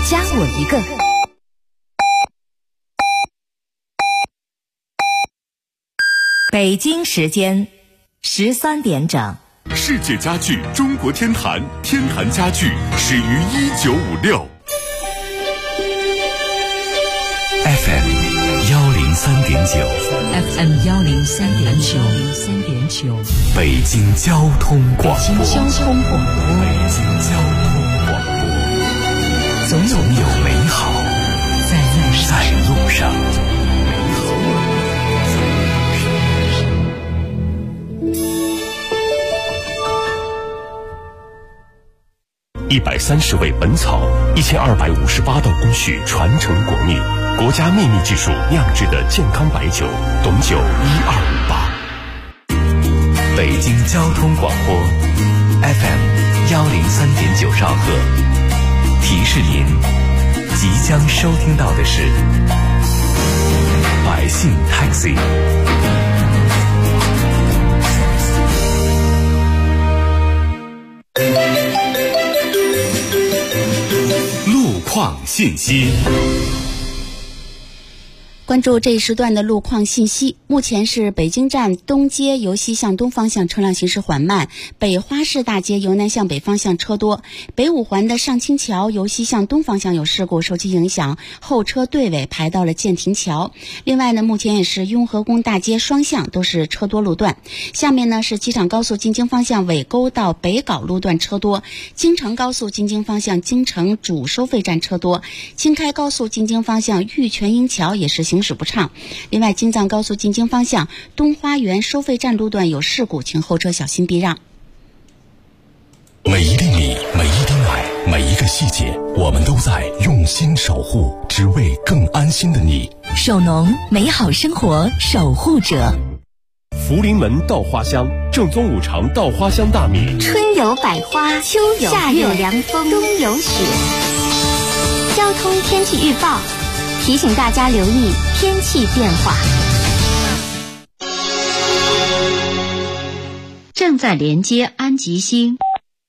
加我一个。北京时间13点整。 世界家具中国天坛，天坛家具始于1956。 FM 103.9 FM 103.9 北京交通广播。 北京交通广播。总有美好在路上。130味本草，1258道工序传承国秘，国家秘密技术酿制的健康白酒，董酒1258。北京交通广播 FM 103.9兆赫，提示您即将收听到的是百姓 Taxi。路况信息。 关注这一时段的路况信息。目前是北京站东街由西向东方向车辆行驶缓慢，北花市大街由南向北方向车多，北五环的上清桥由西向东方向有事故，受其影响，后车队尾排到了建亭桥。另外呢，目前也是雍和宫大街双向都是车多路段。下面呢是机场高速进京方向尾沟到北碏路段车多，京承高速进京方向京承主收费站车多，京开高速进京方向玉泉营桥也是行驶不畅。另外，京藏高速进京方向东花园收费站路段有事故，请后车小心避让。 每一粒米，每一滴奶，每一个细节，我们都在用心守护，只为更安心的你。 首农，美好生活守护者。 福临门稻花香，正宗五常稻花香大米。 春有百花，秋有夏有凉风，冬有雪。交通天气预报提醒大家留意天气变化。 正在连接安吉星。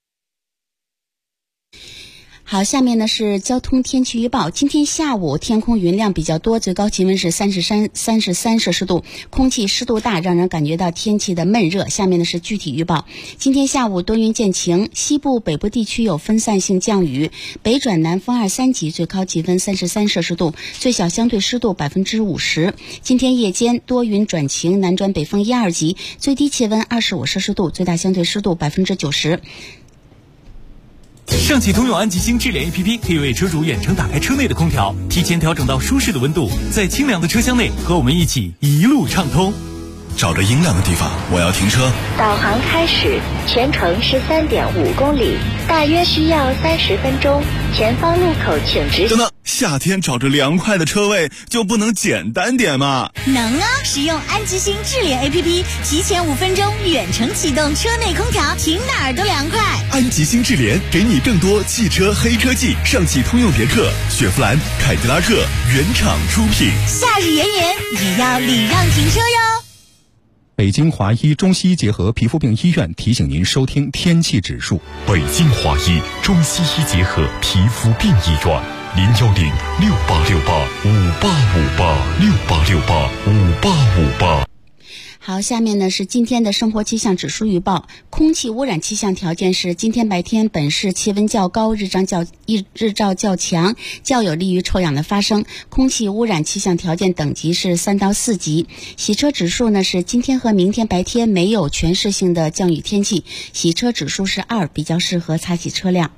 好，下面呢是交通天气预报。今天下午天空云量比较多，最高气温是33摄氏度，空气湿度大，让人感觉到天气的闷热。下面呢是具体预报。今天下午多云见晴，西部北部地区有分散性降雨，北转南风2、3级，最高气温33摄氏度，最小相对湿度50%。今天夜间多云转晴，南转北风1、2级，最低气温25摄氏度，最大相对湿度90%。 上汽通用安吉星智联 APP 可以为车主远程打开车内的空调，提前调整到舒适的温度，在清凉的车厢内和我们一起一路畅通。 找着阴凉的地方，我要停车。 导航开始，全程13.5公里，大约需要30分钟。前方路口请直行。 等等，夏天找着凉快的车位就不能简单点吗？ 能啊！使用安吉星智联 APP， 提前5分钟远程启动车内空调，停哪儿都凉快。 安吉星智联给你更多汽车黑科技，上汽通用别克、雪佛兰、凯迪拉克原厂出品。 夏日炎炎也要礼让停车哟。 北京华医中西医结合皮肤病医院提醒您收听天气指数。 北京华医中西医结合皮肤病医院，0106868585868685858。 好，下面呢是今天的生活气象指数预报。空气污染气象条件是：今天白天本市气温较高，日照较强，较有利于臭氧的发生。空气污染气象条件等级是3到4级。洗车指数呢是今天和明天白天没有全市性的降雨天气，洗车指数是2，比较适合擦洗车辆。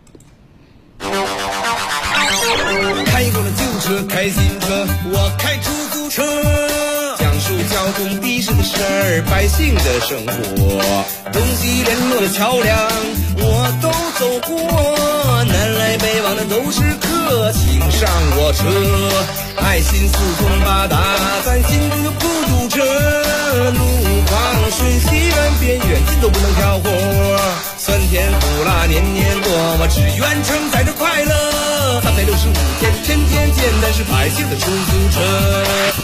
开过了旧车，开新车，我开出租车。讲述交通的士的事儿，百姓的生活，东西联络的桥梁我都走过，南来北往的都是客，请上我车，爱心四通八达，咱心中就不堵车，路况顺西远边远近都不能挑活，酸甜苦辣年年过，我只愿承载着快乐，365天天天简单是百姓的出租车。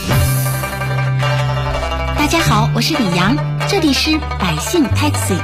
大家好，我是李阳，这里是百姓 Taxi。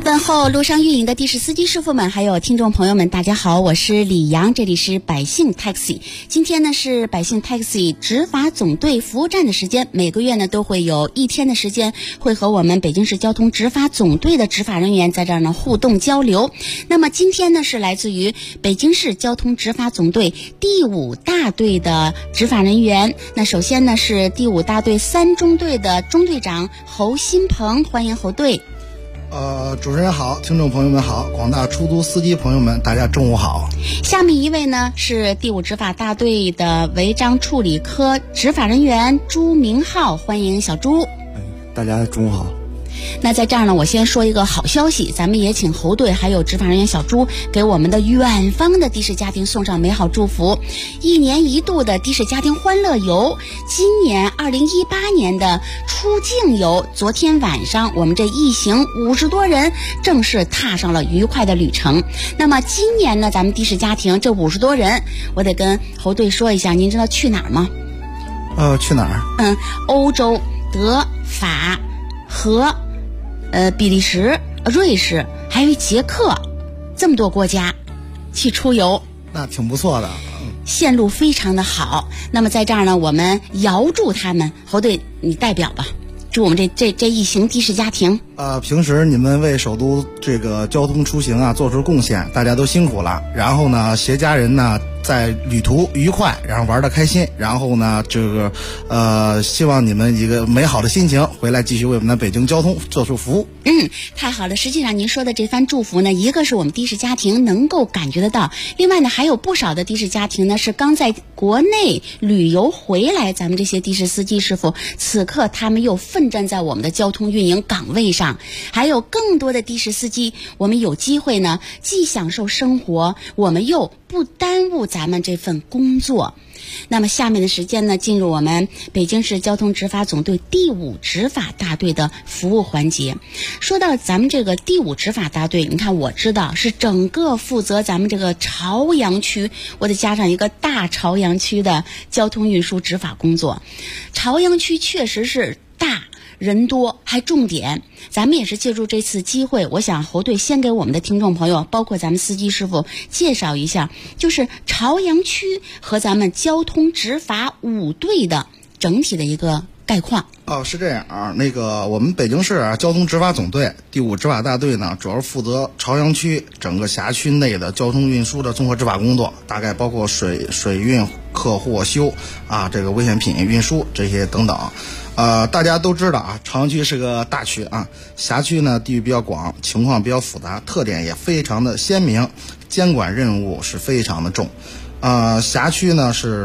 问候路上运营的的士司机师傅们，还有听众朋友们，大家好，我是李阳，这里是百姓 Taxi。今天呢是百姓 Taxi 执法总队服务站的时间，每个月呢都会有一天的时间会和我们北京市交通执法总队的执法人员在这儿呢互动交流。那么今天呢是来自于北京市交通执法总队第5大队的执法人员。那首先呢是第5大队3中队的中队长侯新鹏，欢迎侯队。 主持人好，听众朋友们好，广大出租司机朋友们，大家中午好。 下面一位呢是第5执法大队的违章处理科执法人员朱明浩，欢迎小朱。 大家中午好。 那在这儿呢，我先说一个好消息，咱们也请侯队还有执法人员小朱给我们的远方的的士家庭送上美好祝福。1年1度的的士家庭欢乐游，今年2018年的出境游，昨天晚上我们这一行50多人正式踏上了愉快的旅程。那么今年呢，咱们的士家庭这50多人，我得跟侯队说一下，您知道去哪儿吗？ 去哪儿？ 欧洲、德、法、荷、比利时、瑞士，还有捷克，这么多国家去出游， 那挺不错的。 线路非常的好。那么在这儿呢，我们遥祝他们，侯队你代表吧，祝我们这一行的士家庭。 平时你们为首都这个交通出行啊做出贡献，大家都辛苦了。然后呢，携家人呢在旅途愉快，然后玩得开心。然后呢，希望你们一个美好的心情回来继续为我们的北京交通做出服务。 太好了。实际上您说的这番祝福呢，一个是我们的士家庭能够感觉得到，另外呢还有不少的的士家庭呢是刚在国内旅游回来，咱们这些的士司机师傅此刻他们又奋战在我们的交通运营岗位上，还有更多的的士司机，我们有机会呢既享受生活，我们又不耽误咱们这份工作。那么下面的时间呢，进入我们北京市交通执法总队第5执法大队的服务环节。说到咱们这个第5执法大队，你看我知道是整个负责咱们这个朝阳区，我得加上一个大朝阳区的交通运输执法工作。朝阳区确实是大，人多还重点，咱们也是借助这次机会，我想侯队先给我们的听众朋友，包括咱们司机师傅介绍一下，就是朝阳区和咱们交通执法5队的整体的一个概况。 是这样啊，我们北京市交通执法总队第5执法大队呢，主要负责朝阳区整个辖区内的交通运输的综合执法工作，大概包括水运、客货修这个危险品运输这些等等。大家都知道啊，朝阳区是个大区啊，辖区呢地域比较广，情况比较复杂，特点也非常的鲜明，监管任务是非常的重。辖区呢是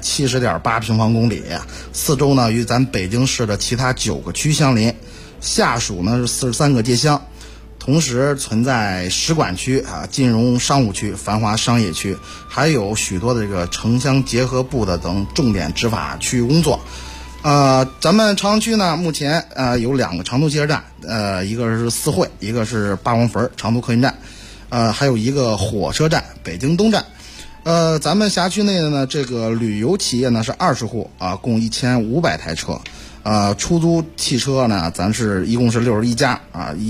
470.8平方公里，四周呢与咱北京市的其他9个区相邻，下属呢是43个街乡，同时存在使馆区金融商务区、繁华商业区，还有许多的这个城乡结合部的等重点执法区域工作。咱们朝阳区呢目前有2个长途汽车站，一个是四惠，一个是八王坟长途客运站，还有一个火车站北京东站。咱们辖区内的呢，这个旅游企业呢是20户共1500台车。出租汽车呢，咱是一共是61家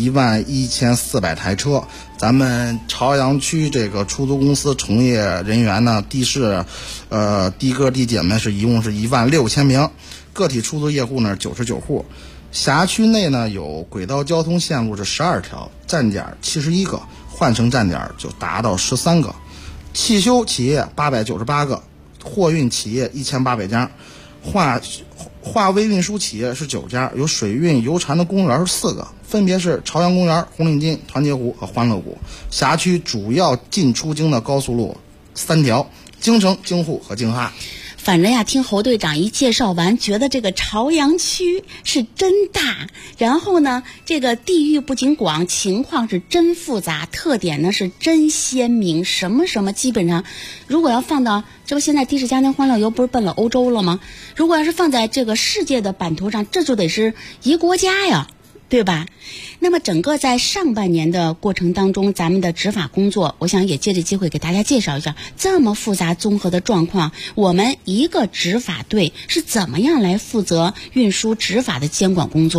11400台车。咱们朝阳区这个出租公司从业人员呢，的士的哥的姐们是一共是16000名，个体出租业户呢99户。辖区内呢有轨道交通线路是12条，站点71个，换乘站点就达到13个。汽修企业898个，货运企业1800家，化微运输企业是9家，有水运油船的公园是4个，分别是朝阳公园、红领巾、团结湖和欢乐谷。辖区主要进出京的高速路3条，京城、京沪和京哈。 反正呀，听侯队长一介绍完，觉得这个朝阳区是真大，然后呢，这个地域不仅广，情况是真复杂，特点呢是真鲜明，什么基本上，如果要放到这不现在的士家庭欢乐游不是奔了欧洲了吗？如果要是放在这个世界的版图上，这就得是一国家呀，对吧？那么整个在上半年的过程当中，咱们的执法工作，我想也借这机会给大家介绍一下这么复杂综合的状况，我们一个执法队是怎么样来负责运输执法的监管工作。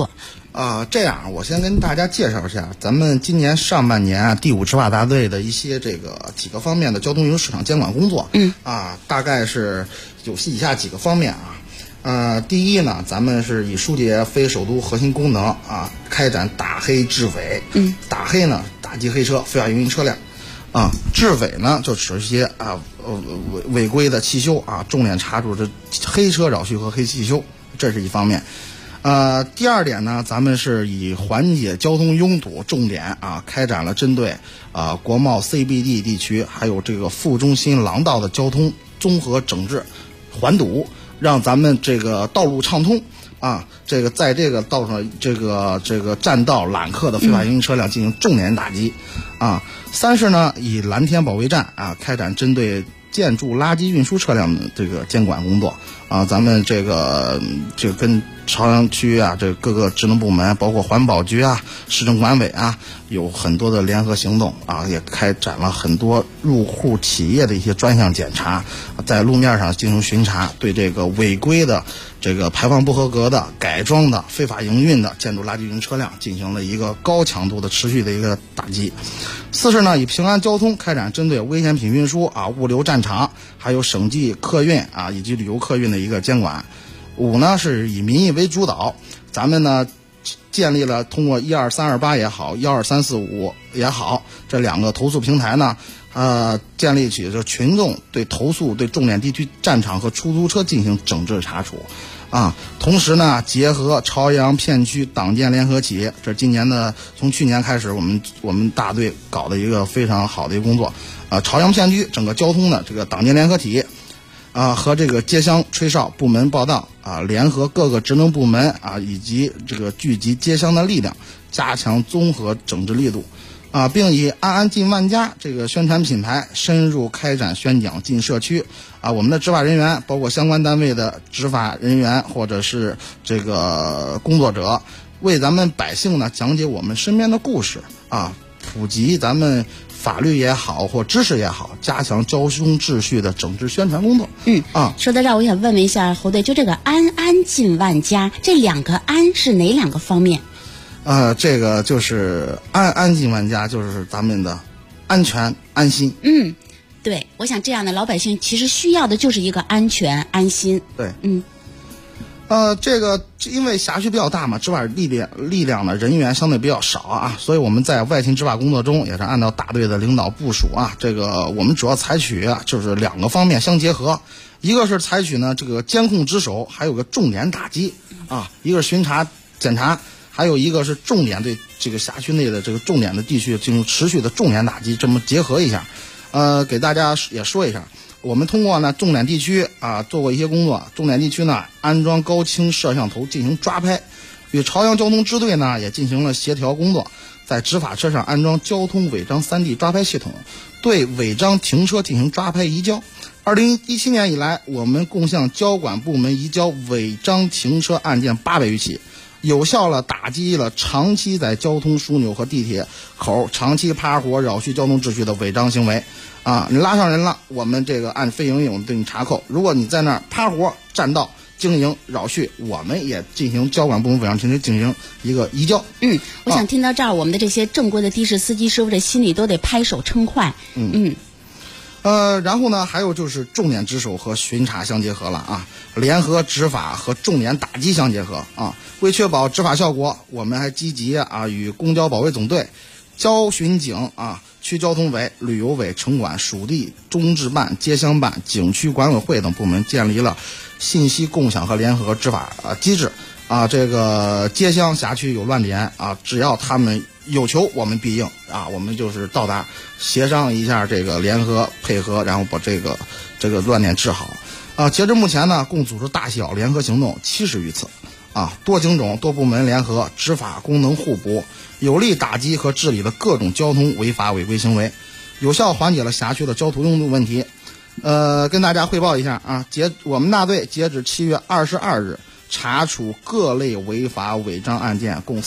这样我先跟大家介绍一下咱们今年上半年第5执法大队的一些几个方面的交通运输市场监管工作。大概是有以下几个方面啊。第一呢，咱们是以疏解非首都核心功能开展打黑治伪。打黑呢，打击黑车、非法营运车辆。治伪呢，就指一些违规的汽修重点查处这黑车扰序和黑汽修，这是一方面。第二点呢，咱们是以缓解交通拥堵重点开展了针对国贸 CBD 地区还有这个副中心廊道的交通综合整治缓堵，让咱们这个道路畅通在这个道上这个占道揽客的非法营运车辆进行重点打击。三是呢，以蓝天保卫战开展针对建筑垃圾运输车辆的这个监管工作咱们这跟朝阳区这各个职能部门，包括环保局市政管委有很多的联合行动也开展了很多入户企业的一些专项检查，在路面上进行巡查，对这个违规的这个排放不合格的、改装的、非法营运的建筑垃圾运输车辆进行了一个高强度的持续的一个打击。四是呢，以平安交通开展针对危险品运输物流站场还有省际客运以及旅游客运的一个监管。五呢，是以民意为主导，咱们呢建立了通过12328也好12345也好这2个投诉平台呢建立起就群众对投诉对重点地区站场和出租车进行整治查处同时呢，结合朝阳片区党建联合体，这今年的从去年开始我们大队搞的一个非常好的一个工作朝阳片区整个交通的这个党建联合体和这个街乡吹哨部门报道联合各个职能部门以及这个聚集街乡的力量，加强综合整治力度并以安安进万家这个宣传品牌深入开展宣讲进社区我们的执法人员包括相关单位的执法人员或者是这个工作者，为咱们百姓呢讲解我们身边的故事普及咱们法律也好或知识也好，加强交通秩序的整治宣传工作。 说到这儿，我想问一下侯队，就这个安安进万家，这2个安是哪2个方面？ 这个就是安安进万家，就是咱们的安全安心。 对，我想这样的老百姓其实需要的就是一个安全安心。 对，这个因为辖区比较大嘛，执法力量呢人员相对比较少所以我们在外勤执法工作中也是按照大队的领导部署这个我们主要采取就是2个方面相结合，一个是采取呢这个监控值守，还有个重点打击一个是巡查检查，还有一个是重点对这个辖区内的这个重点的地区进行持续的重点打击，这么结合一下给大家也说一下。我们通过呢重点地区做过一些工作，重点地区呢安装高清摄像头进行抓拍，与朝阳交通支队呢也进行了协调工作，在执法车上安装交通违章3D 抓拍系统，对违章停车进行抓拍移交。2017年以来，我们共向交管部门移交违章停车案件800余起，有效了打击了长期在交通枢纽和地铁口长期趴活扰序交通秩序的违章行为你拉上人了，我们这个按非营用对你查扣，如果你在那儿趴活占道经营扰序，我们也进行交管部门违章停车进行一个移交。 我想听到这儿我们的这些正规的的士司机师傅这心里都得拍手称快。 然后呢，还有就是重点值守和巡查相结合了联合执法和重点打击相结合为确保执法效果，我们还积极与公交保卫总队、交巡警区交通委、旅游委、城管、属地中治办、街乡办、景区管委会等部门建立了信息共享和联合执法机制这个街乡辖区有乱点只要他们有求，我们必应我们就是到达协商一下这个联合配合，然后把这个乱点治好截至目前呢，共组织大小联合行动70余次多警种多部门联合，执法功能互补，有力打击和治理了各种交通违法违规行为，有效缓解了辖区的交通拥堵问题。跟大家汇报一下我们大队截止7月22日查处各类违法违章案件共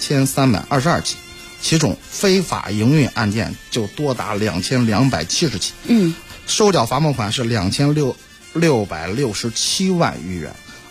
4322起，其中非法营运案件就多达2270起，收缴罚没款是2667万余元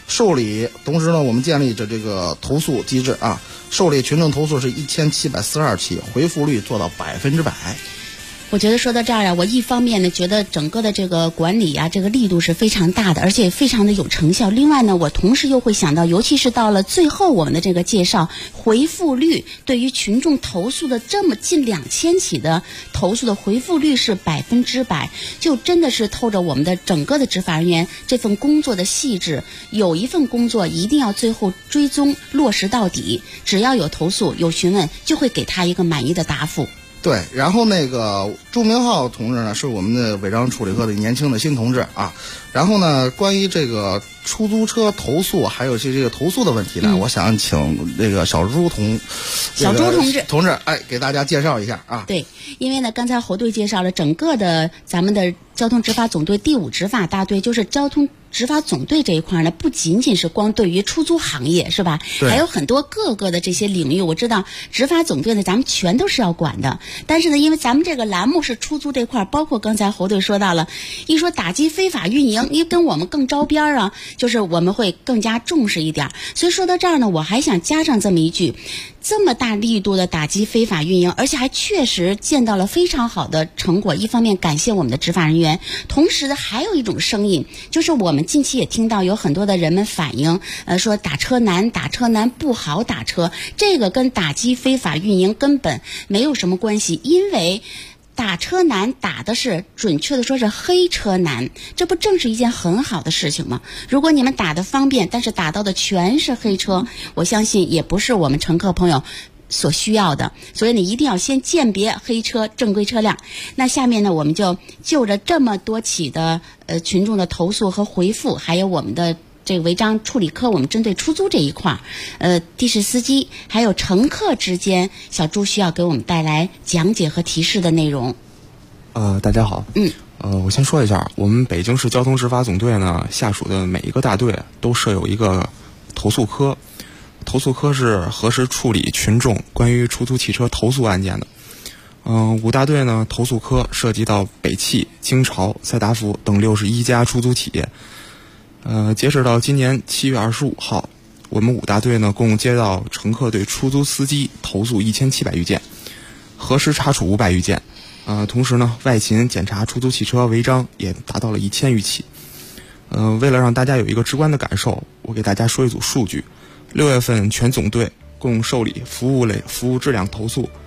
受理，同时呢，我们建立着这个投诉机制啊，受理群众投诉是1742起，回复率做到100%。 我觉得说到这儿啊，我一方面呢觉得整个的这个管理啊，这个力度是非常大的，而且非常的有成效。另外呢，我同时又会想到，尤其是到了最后我们的这个介绍，回复率对于群众投诉的这么近2000起的投诉的回复率是100%，就真的是透着我们的整个的执法人员这份工作的细致。有一份工作一定要最后追踪落实到底，只要有投诉有询问，就会给他一个满意的答复。 对，然后那个朱明浩同志呢，是我们的违章处理科的年轻的新同志啊。然后呢，关于这个出租车投诉还有这个投诉的问题呢，我想请这个小朱同志，给大家介绍一下啊。 对，因为呢，刚才侯队介绍了整个的咱们的交通执法总队第5执法大队，就是交通执法总队这一块呢，不仅仅是光对于出租行业是吧？还有很多各个的这些领域。我知道执法总队呢，咱们全都是要管的。但是呢，因为咱们这个栏目是出租这块，包括刚才侯队说到了，一说打击非法运营，因为跟我们更招边啊，就是我们会更加重视一点。所以说到这儿呢，我还想加上这么一句。这么大力度的打击非法运营，而且还确实见到了非常好的成果。一方面感谢我们的执法人员，同时呢还有一种声音，就是我们近期也听到有很多的人们反映，说打车难不好打车，这个跟打击非法运营根本没有什么关系，因为打车难打的是，准确的说是黑车难，这不正是一件很好的事情吗？如果你们打得方便，但是打到的全是黑车，我相信也不是我们乘客朋友所需要的。所以你一定要先鉴别黑车正规车辆。那下面呢，我们就着这么多起的群众的投诉和回复，还有我们的这个违章处理科，我们针对出租这一块的士司机还有乘客之间，小朱需要给我们带来讲解和提示的内容。 大家好。我先说一下，我们北京市交通执法总队呢，下属的每一个大队都设有一个投诉科。投诉科是核实处理群众关于出租汽车投诉案件的。5大队呢，投诉科涉及到北汽、京朝、赛达福等61家出租企业。截止到今年7月25号，我们5大队呢共接到乘客对出租司机投诉1700余件，核实查处500余件。同时呢，外勤检查出租汽车违章也达到了1000余起。为了让大家有一个直观的感受，我给大家说一组数据。6月份全总队共受理服务质量投诉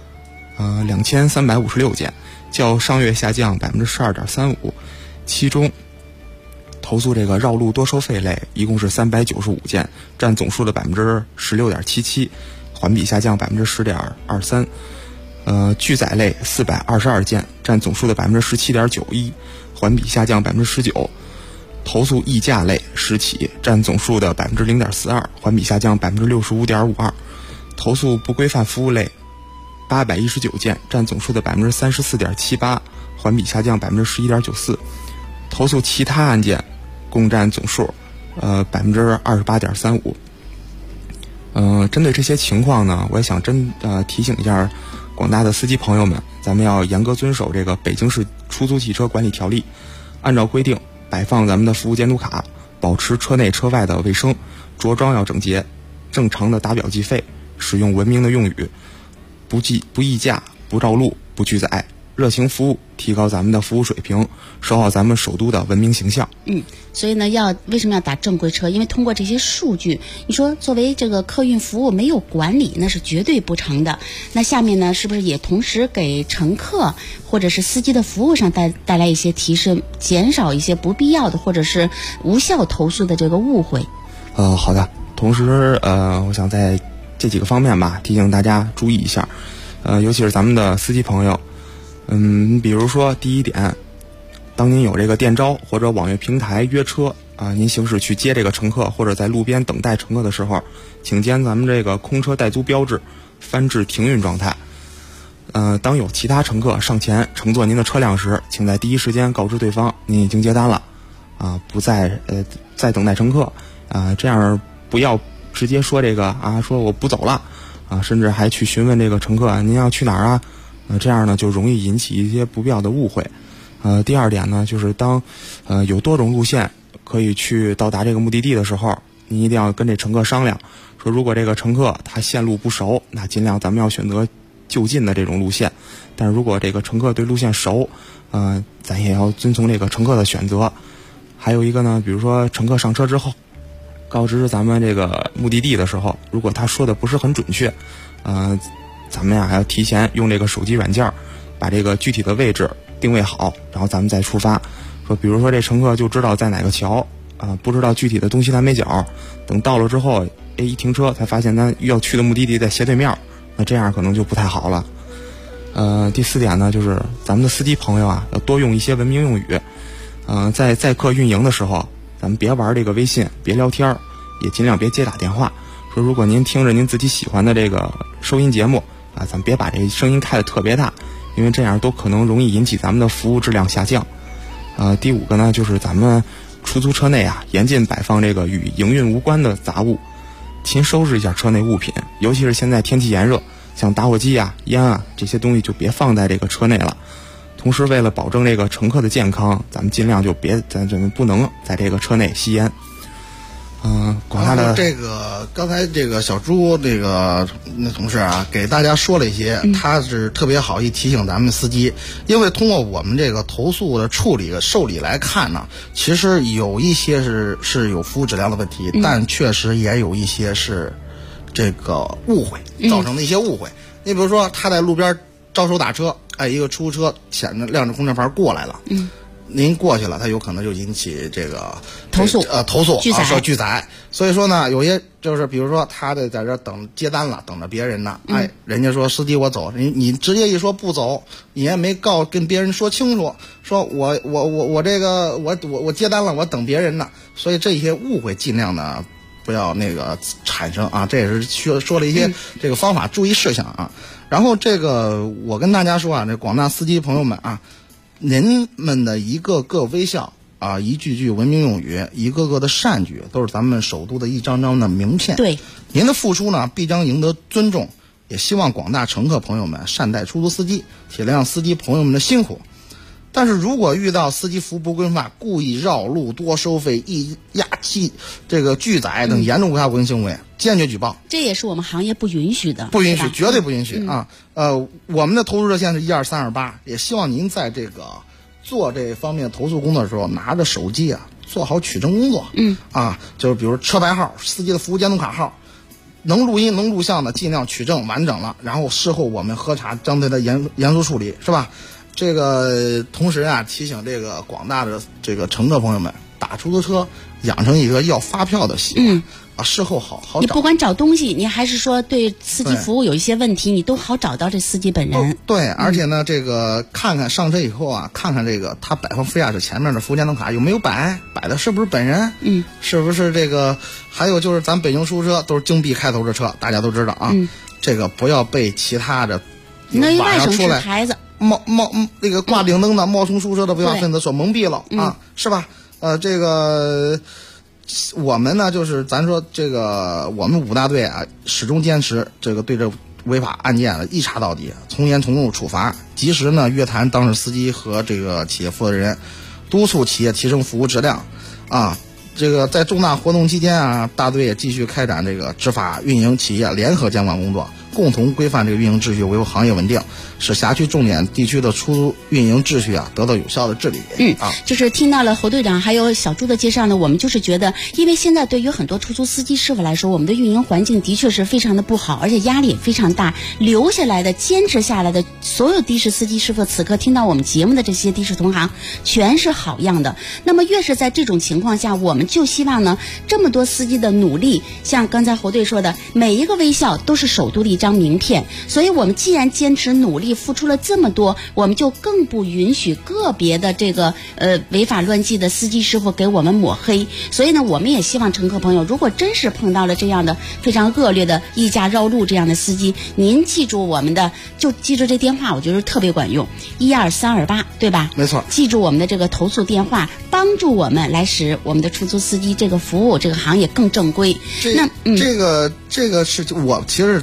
2356件，较上月下降12.35%。其中投诉这个绕路多收费类一共是395件，占总数的16.77%，环比下降10.23%。拒载类422件，占总数的17.91%，环比下降19%。投诉议价类10起，占总数的0.42%，环比下降65.52%。投诉不规范服务类819件，占总数的34.78%，环比下降11.94%。投诉其他案件共占总数28.35%。针对这些情况呢，我也想提醒一下广大的司机朋友们，咱们要严格遵守这个北京市出租汽车管理条例，按照规定摆放咱们的服务监督卡，保持车内车外的卫生，着装要整洁，正常的打表计费，使用文明的用语，不议价，不绕路，不拒载，热情服务，提高咱们的服务水平，守好咱们首都的文明形象。 所以呢，为什么要打正规车？因为通过这些数据，你说作为这个客运服务没有管理，那是绝对不成的。那下面呢，是不是也同时给乘客或者是司机的服务上带来一些提示，减少一些不必要的或者是无效投诉的这个误会？ 好的。同时我想在这几个方面吧，提醒大家注意一下。尤其是咱们的司机朋友，比如说第一点，当您有这个电招或者网约平台约车您行驶去接这个乘客，或者在路边等待乘客的时候，请将咱们这个空车待租标志翻至停运状态。当有其他乘客上前乘坐您的车辆时，请在第一时间告知对方您已经接单了，不再等待乘客，这样不要直接说这个说我不走了甚至还去询问这个乘客您要去哪儿啊？这样呢就容易引起一些不必要的误会。第二点呢，就是当有多种路线可以去到达这个目的地的时候， 你一定要跟这乘客商量，说如果这个乘客他线路不熟，那尽量咱们要选择就近的这种路线。但是如果这个乘客对路线熟，咱也要遵从这个乘客的选择。还有一个呢，比如说乘客上车之后，告知咱们这个目的地的时候，如果他说的不是很准确，咱们呀还要提前用这个手机软件把这个具体的位置定位好，然后咱们再出发。说比如说这乘客就知道在哪个桥不知道具体的东西南北角，等到了之后一停车才发现他要去的目的地在斜对面，那这样可能就不太好了。第4点呢，就是咱们的司机朋友要多用一些文明用语。在载客运营的时候，咱们别玩这个微信，别聊天，也尽量别接打电话。说如果您听着您自己喜欢的这个收音节目咱们别把这声音开得特别大，因为这样都可能容易引起咱们的服务质量下降。第5个呢，就是咱们出租车内严禁摆放这个与营运无关的杂物，勤收拾一下车内物品，尤其是现在天气炎热，像打火机烟这些东西就别放在这个车内了。同时为了保证这个乘客的健康，咱们尽量就咱们不能在这个车内吸烟。广大的这个刚才这个小朱这个那同事给大家说了一些，他是特别好意提醒咱们司机，因为通过我们这个投诉的处理受理来看呢，其实有一些是有服务质量的问题，但确实也有一些是这个误会造成的一些误会。你比如说他在路边招手打车，一个出租车显着亮着红灯牌过来了，您过去了，他有可能就引起这个投诉说拒载。所以说呢，有些就是比如说他在这等接单了，等着别人呢，人家说司机我走，你直接一说不走，你也没跟别人说清楚，说我这个我接单了，我等别人呢。所以这些误会尽量呢不要那个产生这也是说了一些这个方法注意事项然后这个我跟大家说这广大司机朋友们您们的一个个微笑一句句文明用语，一个个的善举，都是咱们首都的一张张的名片。 对， 您的付出呢必将赢得尊重，也希望广大乘客朋友们善待出租司机，体谅司机朋友们的辛苦。但是如果遇到司机服务不规范、故意绕路、多收费、压气、这个拒载等严重违法违规行为，坚决举报。 这也是我们行业不允许的， 不允许，绝对不允许我们的投诉热线是12328，也希望您在这个做这方面投诉工作的时候，拿着手机做好取证工作。就是比如车牌号、司机的服务监督卡号，能录音能录像的尽量取证完整了，然后事后我们核查，将对它严肃处理，是吧？这个同时提醒这个广大的这个乘客朋友们，打出租车养成一个要发票的习惯事后好找。 你不管找东西，你还是说对司机服务有一些问题，你都好找到这司机本人。 对，而且呢，这个看看上车以后看看这个他摆放副驾驶前面的服务监督卡有没有摆的是不是本人，是不是这个？还有就是咱北京出租车都是京 B 开头的车，大家都知道这个不要被其他的那晚上出来牌子那个挂顶灯的冒充出租车的违法分子所蒙蔽了是吧？这个我们呢，就是咱说这个我们5大队始终坚持这个对这违法案件一查到底，从严从重处罚，及时呢约谈当事司机和这个企业负责人，督促企业提升服务质量这个在重大活动期间大队也继续开展这个执法运营企业联合监管工作，共同规范这个运营秩序，维护行业稳定，使辖区重点地区的出租运营秩序得到有效的治理。 就是听到了侯队长还有小朱的介绍呢，我们就是觉得，因为现在对于很多出租司机师傅来说，我们的运营环境的确是非常的不好，而且压力也非常大。留下来的、坚持下来的所有的士司机师傅，此刻听到我们节目的这些的士同行，全是好样的。那么越是在这种情况下，我们就希望呢，这么多司机的努力，像刚才侯队说的，每一个微笑都是首都的一张名片。所以我们既然坚持努力，付出了这么多，我们就更不允许个别的这个违法乱纪的司机师傅给我们抹黑。所以呢，我们也希望乘客朋友，如果真是碰到了这样的非常恶劣的溢价绕路这样的司机，您记住我们的，就记住这电话，我觉得特别管用，12328，对吧？ 没错。 记住我们的这个投诉电话，帮助我们来使我们的出租司机这个服务这个行业更正规。 这个是我其实咱整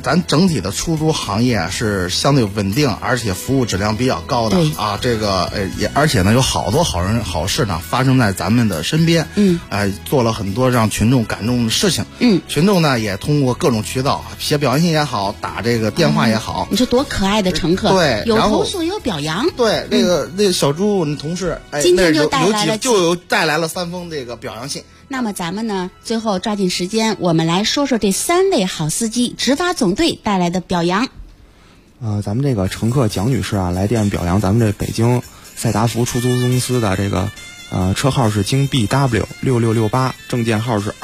整体的出租行业是相对稳定，而且服务质量比较高的啊。这个而且呢有好多好人好事呢发生在咱们的身边。做了很多让群众感动的事情。群众呢也通过各种渠道写表扬信也好，打这个电话也好。 你说多可爱的乘客， 对， 有投诉有表扬。 对，那个小朱同事， 今天就带来了3封这个表扬信。 那么咱们呢，最后抓紧时间，我们来说说这3位好司机执法总队带来的表扬。 咱们这个乘客蒋女士啊，来电表扬咱们这北京赛达福出租公司的这个车号是京 BW6668，证件号是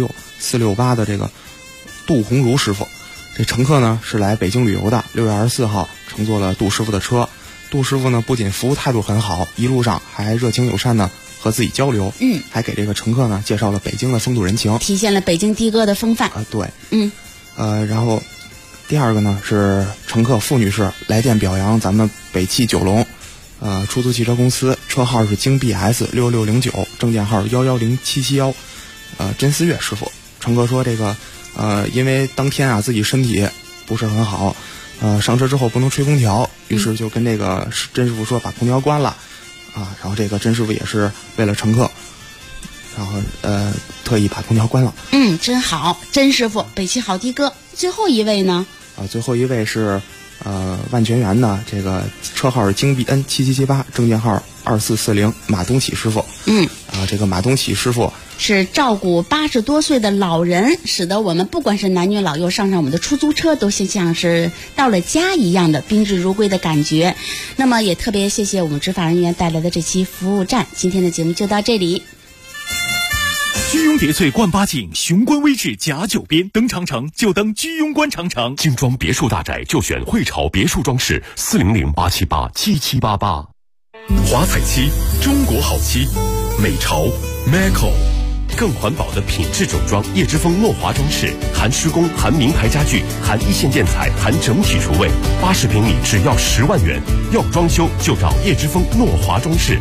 296468的这个杜红茹师傅。这乘客呢是来北京旅游的，6月24号乘坐了杜师傅的车。杜师傅呢不仅服务态度很好，一路上还热情友善呢和自己交流，还给这个乘客呢介绍了北京的风土人情， 体现了北京的哥的风范对，然后第二个呢是乘客付女士来电表扬咱们北汽九龙出租汽车公司，车号是京 BS6609，证件号110771，甄思月师傅。乘客说这个因为当天啊自己身体不是很好，上车之后不能吹空调，于是就跟这个甄师傅说把空调关了然后这个甄师傅也是为了乘客，然后特意把空调关了。 真好，甄师傅，北汽好的哥。最后一位呢？ 最后一位是万泉园的这个车号是京 BN7778，证件号2440，马东启师傅。这个马东启师傅是照顾80多岁的老人，使得我们不管是男女老幼上我们的出租车，都像是到了家一样的宾至如归的感觉。那么也特别谢谢我们执法人员带来的这期服务站。今天的节目就到这里。 居庸叠翠冠八景，雄关微志甲9边，登长城就登居庸关长城。 精装别墅大宅就选汇潮别墅装饰，400-878-7788。华彩漆，中国好漆，美潮 Maco， 更环保的品质整装，叶之峰诺华装饰，含施工，含名牌家具，含一线建材，含整体厨卫，80平米只要10万元。要装修就找叶之峰诺华装饰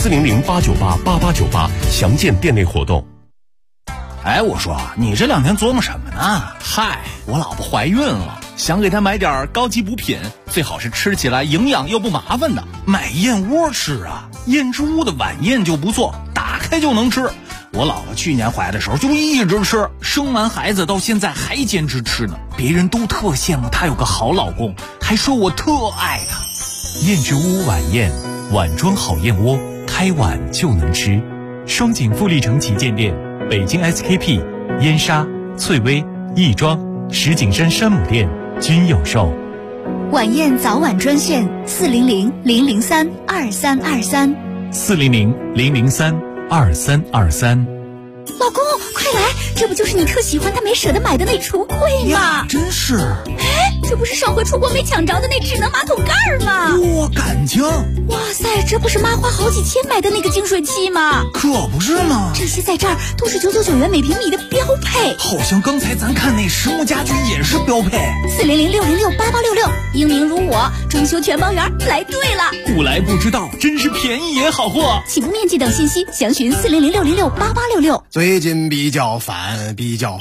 ，400-898-8898，详见店内活动。 我说你这2天琢磨什么呢？嗨，我老婆怀孕了，想给她买点高级补品，最好是吃起来营养又不麻烦的。买燕窝吃啊，燕之屋的晚宴就不错，打开就能吃。我老婆去年怀的时候就一直吃，生完孩子到现在还坚持吃呢。别人都特羡慕她有个好老公，还说我特爱她。 燕之屋晚宴，碗装好燕窝，开碗就能吃。双井富力城旗舰店，北京 SKP、燕莎、翠微、亦庄、石景山山姆店均有售。 晚宴早晚专线400-003-2323。 400-003-2323。 老公，快来，这不就是你特喜欢但没舍得买的那橱柜吗？ 真是。 这不是上回出国没抢着的那智能马桶盖吗？ 哇，感情！ 哇塞，这不是妈花好几千买的那个净水器吗？ 可不是吗？ 这些在这儿都是999元每平米的标配。 好像刚才咱看那实木家居也是标配。 400-606-8866，英明如我，装修全包圆，来对了。 不来不知道，真是便宜也好货。 起步面积等信息详询400-606-8866。 最近比较烦，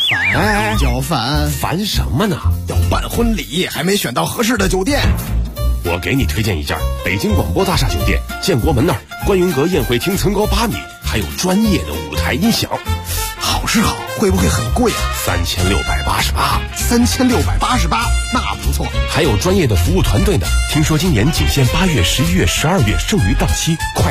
烦什么呢？要办婚礼，还没选到合适的酒店。 我给你推荐一家北京广播大厦酒店，建国门那儿，观云阁宴会厅层高8米，还有专业的舞台音响。 好是好，会不会很贵啊？3688，那不错。 还有专业的服务团队呢。听说今年仅限8月、11月、12月剩余档期，快